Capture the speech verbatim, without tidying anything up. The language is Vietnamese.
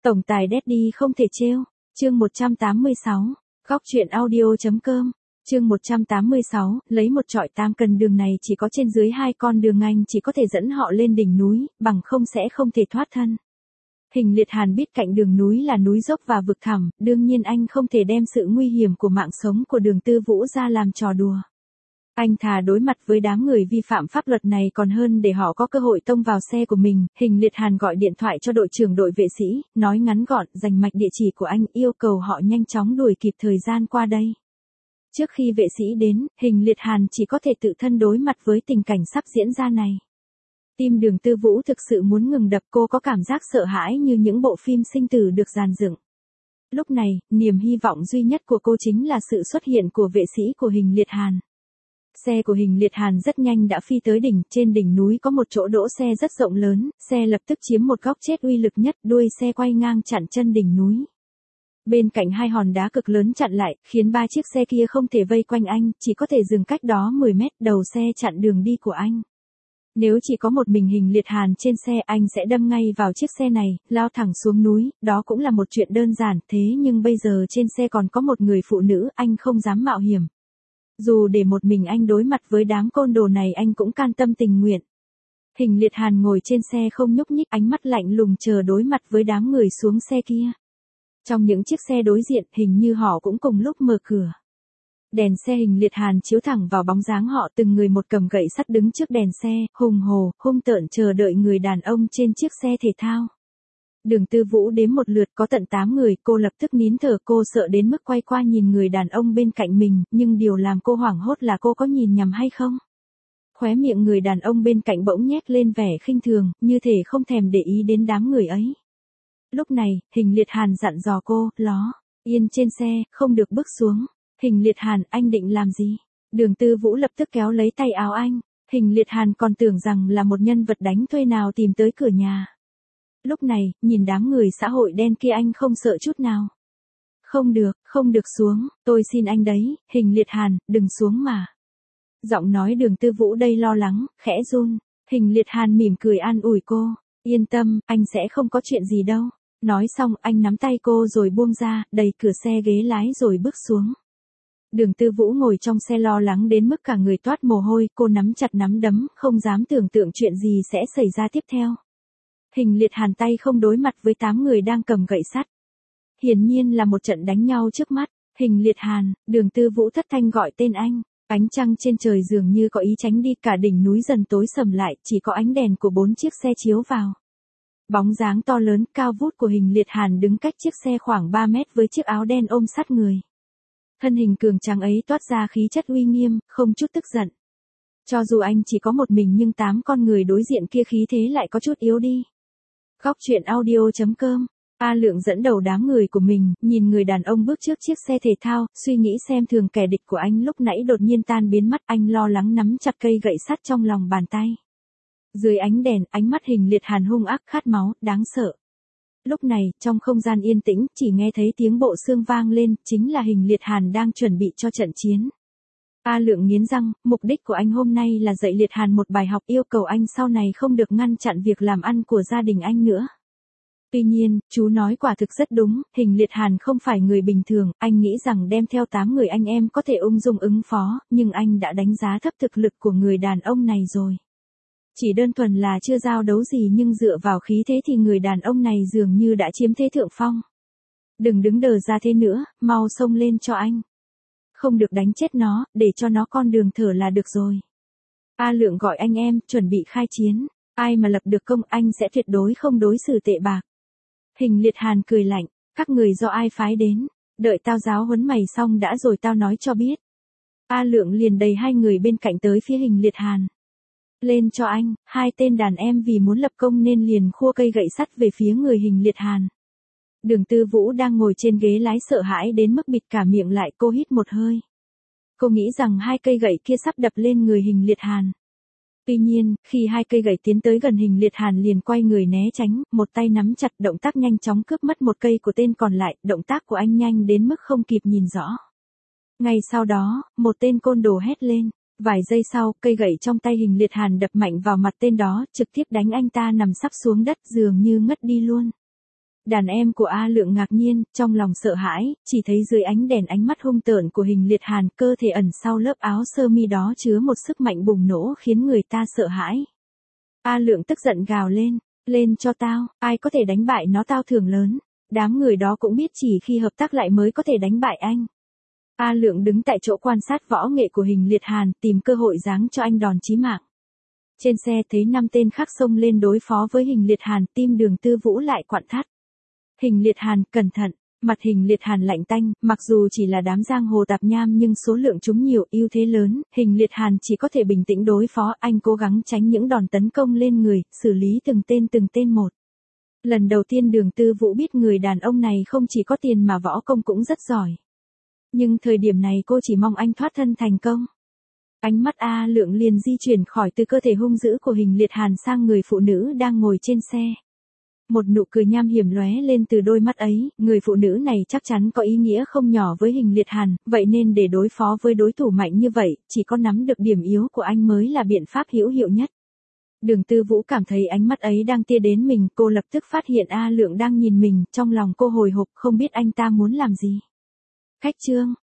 Tổng tài Daddy không thể trêu. Chương một trăm tám mươi sáu. Góc truyện audio.com. Chương một trăm tám mươi sáu, lấy một trọi tam cần đường này chỉ có trên dưới hai con đường anh chỉ có thể dẫn họ lên đỉnh núi, bằng không sẽ không thể thoát thân. Hình Liệt Hàn biết cạnh đường núi là núi dốc và vực thẳm, đương nhiên anh không thể đem sự nguy hiểm của mạng sống của Đường Tư Vũ ra làm trò đùa. Anh thà đối mặt với đám người vi phạm pháp luật này còn hơn để họ có cơ hội tông vào xe của mình. Hình Liệt Hàn gọi điện thoại cho đội trưởng đội vệ sĩ, nói ngắn gọn, rành mạch địa chỉ của anh, yêu cầu họ nhanh chóng đuổi kịp thời gian qua đây. Trước khi vệ sĩ đến, Hình Liệt Hàn chỉ có thể tự thân đối mặt với tình cảnh sắp diễn ra này. Tim Đường Tư Vũ thực sự muốn ngừng đập, cô có cảm giác sợ hãi như những bộ phim sinh tử được dàn dựng. Lúc này, niềm hy vọng duy nhất của cô chính là sự xuất hiện của vệ sĩ của Hình Liệt Hàn. Xe của Hình Liệt Hàn rất nhanh đã phi tới đỉnh, trên đỉnh núi có một chỗ đỗ xe rất rộng lớn, xe lập tức chiếm một góc chết uy lực nhất, đuôi xe quay ngang chặn chân đỉnh núi. Bên cạnh hai hòn đá cực lớn chặn lại, khiến ba chiếc xe kia không thể vây quanh anh, chỉ có thể dừng cách đó mười mét, đầu xe chặn đường đi của anh. Nếu chỉ có một mình Hình Liệt Hàn trên xe, anh sẽ đâm ngay vào chiếc xe này, lao thẳng xuống núi, đó cũng là một chuyện đơn giản, thế nhưng bây giờ trên xe còn có một người phụ nữ, anh không dám mạo hiểm. Dù để một mình anh đối mặt với đám côn đồ này anh cũng can tâm tình nguyện. Hình Liệt Hàn ngồi trên xe không nhúc nhích, ánh mắt lạnh lùng chờ đối mặt với đám người xuống xe kia. Trong những chiếc xe đối diện, hình như họ cũng cùng lúc mở cửa. Đèn xe Hình Liệt Hàn chiếu thẳng vào bóng dáng họ, từng người một cầm gậy sắt đứng trước đèn xe, hùng hồ, hung tợn chờ đợi người đàn ông trên chiếc xe thể thao. Đường Tư Vũ đếm một lượt có tận tám người, cô lập tức nín thở, cô sợ đến mức quay qua nhìn người đàn ông bên cạnh mình, nhưng điều làm cô hoảng hốt là cô có nhìn nhầm hay không. Khóe miệng người đàn ông bên cạnh bỗng nhếch lên vẻ khinh thường, như thể không thèm để ý đến đám người ấy. Lúc này, Hình Liệt Hàn dặn dò cô, ló, yên trên xe, không được bước xuống. Hình Liệt Hàn, anh định làm gì? Đường Tư Vũ lập tức kéo lấy tay áo anh. Hình Liệt Hàn còn tưởng rằng là một nhân vật đánh thuê nào tìm tới cửa nhà. Lúc này, nhìn đám người xã hội đen kia anh không sợ chút nào. Không được, không được xuống, tôi xin anh đấy, Hình Liệt Hàn, đừng xuống mà. Giọng nói Đường Tư Vũ đây lo lắng, khẽ run. Hình Liệt Hàn mỉm cười an ủi cô. Yên tâm, anh sẽ không có chuyện gì đâu. Nói xong, anh nắm tay cô rồi buông ra, đẩy cửa xe ghế lái rồi bước xuống. Đường Tư Vũ ngồi trong xe lo lắng đến mức cả người toát mồ hôi, cô nắm chặt nắm đấm, không dám tưởng tượng chuyện gì sẽ xảy ra tiếp theo. Hình Liệt Hàn tay không đối mặt với tám người đang cầm gậy sắt. Hiển nhiên là một trận đánh nhau trước mắt. Hình Liệt Hàn, Đường Tư Vũ thất thanh gọi tên anh. Ánh trăng trên trời dường như có ý tránh đi, cả đỉnh núi dần tối sầm lại, chỉ có ánh đèn của bốn chiếc xe chiếu vào. Bóng dáng to lớn, cao vút của Hình Liệt Hàn đứng cách chiếc xe khoảng ba mét với chiếc áo đen ôm sát người. Thân hình cường tráng ấy toát ra khí chất uy nghiêm, không chút tức giận. Cho dù anh chỉ có một mình nhưng tám con người đối diện kia khí thế lại có chút yếu đi. Góc truyện audio.com. A Lượng dẫn đầu đám người của mình, nhìn người đàn ông bước trước chiếc xe thể thao, suy nghĩ xem thường kẻ địch của anh lúc nãy đột nhiên tan biến mất, anh lo lắng nắm chặt cây gậy sắt trong lòng bàn tay. Dưới ánh đèn, ánh mắt Hình Liệt Hàn hung ác khát máu, đáng sợ. Lúc này, trong không gian yên tĩnh, chỉ nghe thấy tiếng bộ xương vang lên, chính là Hình Liệt Hàn đang chuẩn bị cho trận chiến. A Lượng nghiến răng, mục đích của anh hôm nay là dạy Liệt Hàn một bài học, yêu cầu anh sau này không được ngăn chặn việc làm ăn của gia đình anh nữa. Tuy nhiên, chú nói quả thực rất đúng, Hình Liệt Hàn không phải người bình thường, anh nghĩ rằng đem theo tám người anh em có thể ung dung ứng phó, nhưng anh đã đánh giá thấp thực lực của người đàn ông này rồi. Chỉ đơn thuần là chưa giao đấu gì nhưng dựa vào khí thế thì người đàn ông này dường như đã chiếm thế thượng phong. Đừng đứng đờ ra thế nữa, mau xông lên cho anh. Không được đánh chết nó, để cho nó con đường thở là được rồi. A Lượng gọi anh em, chuẩn bị khai chiến. Ai mà lập được công anh sẽ tuyệt đối không đối xử tệ bạc. Hình Liệt Hàn cười lạnh, các người do ai phái đến, đợi tao giáo huấn mày xong đã rồi tao nói cho biết. A Lượng liền đẩy hai người bên cạnh tới phía Hình Liệt Hàn. Lên cho anh, hai tên đàn em vì muốn lập công nên liền khua cây gậy sắt về phía người Hình Liệt Hàn. Đường Tư Vũ đang ngồi trên ghế lái sợ hãi đến mức bịt cả miệng lại, cô hít một hơi. Cô nghĩ rằng hai cây gậy kia sắp đập lên người Hình Liệt Hàn. Tuy nhiên, khi hai cây gậy tiến tới gần Hình Liệt Hàn liền quay người né tránh, một tay nắm chặt, động tác nhanh chóng cướp mất một cây của tên còn lại, động tác của anh nhanh đến mức không kịp nhìn rõ. Ngay sau đó, một tên côn đồ hét lên. Vài giây sau, cây gậy trong tay Hình Liệt Hàn đập mạnh vào mặt tên đó, trực tiếp đánh anh ta nằm sắp xuống đất, dường như ngất đi luôn. Đàn em của A Lượng ngạc nhiên, trong lòng sợ hãi, chỉ thấy dưới ánh đèn ánh mắt hung tợn của Hình Liệt Hàn, cơ thể ẩn sau lớp áo sơ mi đó chứa một sức mạnh bùng nổ khiến người ta sợ hãi. A Lượng tức giận gào lên, lên cho tao, ai có thể đánh bại nó tao thưởng lớn. Đám người đó cũng biết chỉ khi hợp tác lại mới có thể đánh bại anh. A Lượng đứng tại chỗ quan sát võ nghệ của Hình Liệt Hàn, tìm cơ hội giáng cho anh đòn chí mạng. Trên xe thấy năm tên khác xông lên đối phó với Hình Liệt Hàn, tim Đường Tư Vũ lại quặn thắt. Hình Liệt Hàn, cẩn thận, mặt Hình Liệt Hàn lạnh tanh, mặc dù chỉ là đám giang hồ tạp nham nhưng số lượng chúng nhiều, ưu thế lớn, Hình Liệt Hàn chỉ có thể bình tĩnh đối phó, anh cố gắng tránh những đòn tấn công lên người, xử lý từng tên từng tên một. Lần đầu tiên Đường Tư Vũ biết người đàn ông này không chỉ có tiền mà võ công cũng rất giỏi. Nhưng thời điểm này cô chỉ mong anh thoát thân thành công. Ánh mắt A Lượng liền di chuyển khỏi từ cơ thể hung dữ của Hình Liệt Hàn sang người phụ nữ đang ngồi trên xe. Một nụ cười nham hiểm lóe lên từ đôi mắt ấy, người phụ nữ này chắc chắn có ý nghĩa không nhỏ với Hình Liệt Hàn, vậy nên để đối phó với đối thủ mạnh như vậy, chỉ có nắm được điểm yếu của anh mới là biện pháp hữu hiệu nhất. Đường Tư Vũ cảm thấy ánh mắt ấy đang tia đến mình, cô lập tức phát hiện A Lượng đang nhìn mình, trong lòng cô hồi hộp không biết anh ta muốn làm gì. Khách trương,